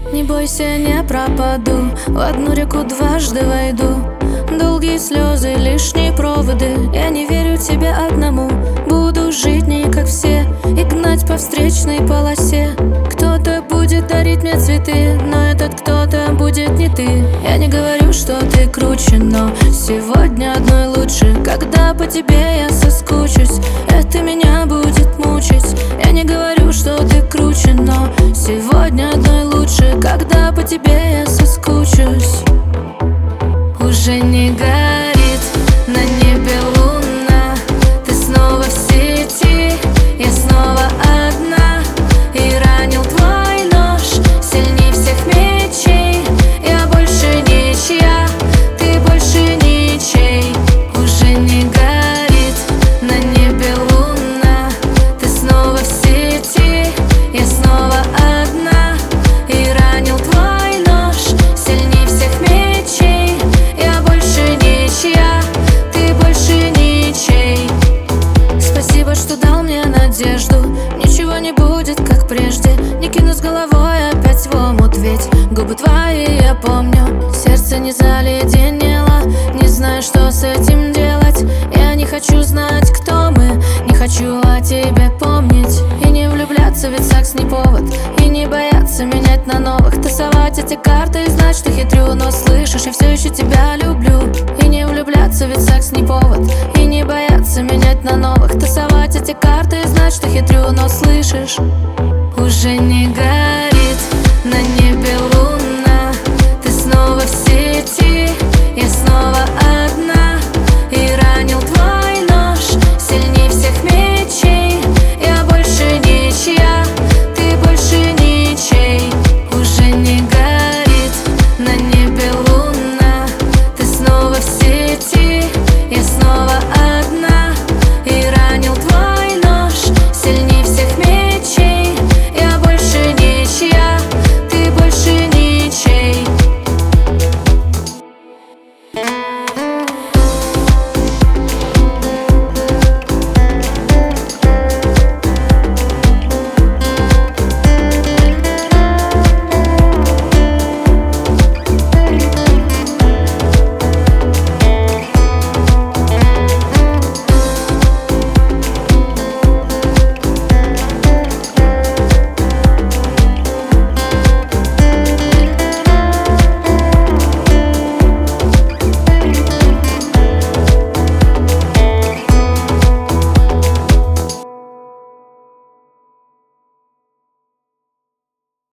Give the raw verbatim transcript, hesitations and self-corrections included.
Не бойся, не пропаду, в одну реку дважды войду. Долгие слезы, лишние проводы, я не верю тебе одному. Буду жить не как все и гнать по встречной полосе. Кто-то будет дарить мне цветы, но этот кто-то будет не ты. Я не говорю, что ты круче, но сегодня одной лучше. Когда по тебе я соскучусь, это меня будет мучить. Я не говорю, что ты круче, но сегодня одной лучше. Когда по тебе я соскучусь. Уже не горит на небе луна, ты снова в сети, я снова одна. И ранил твой нож сильней всех мечей. Я больше ничья, ты больше ничей. Уже не горит на небе луна, ты снова в сети, я снова одна. И ранил твой нож сильней всех мечей. Я больше ничья, ты больше ничей. Спасибо, что дал мне надежду. Ничего не будет, как прежде. Не кину с головой опять в омут, ведь губы твои я помню. Сердце не заледенело, не знаю, что с этим делать. Я не хочу знать, кто мы, не хочу о тебе помнить. И не влюбляться, ведь секс не повод. И не бояться менять на новых. Тасовать эти карты и знать, что хитрю. Но слышишь, я все еще тебя люблю. И не влюбляться, ведь секс не повод. И не бояться менять на новых. Тасовать эти карты и знать, что хитрю. Но слышишь, уже не горит